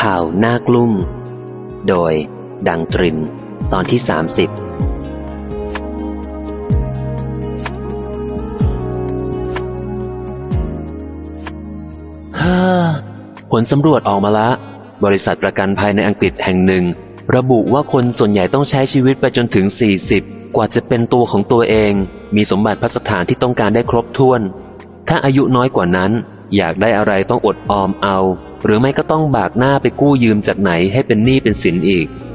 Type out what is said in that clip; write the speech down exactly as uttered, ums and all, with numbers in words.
ข่าวหน้ากลุ่มโดยดังตรินตอนที่สามสิบฮ่าผลสำรวจออกมาละบริษัทประกันภัยในอังกฤษแห่งหนึ่งระบุว่าคนส่วนใหญ่ต้องใช้ชีวิตไปจนถึงสี่สิบกว่าจะเป็นตัวของตัวเองมีสมบัติพัสถานที่ต้องการได้ครบถ้วนถ้าอายุน้อยกว่านั้นอยากได้อะไรต้องอดออมเอาหรือไม่ก็ต้องบากหน้าไปกู้ยืมจากไหนให้เป็นหนี้เป็นสินอีก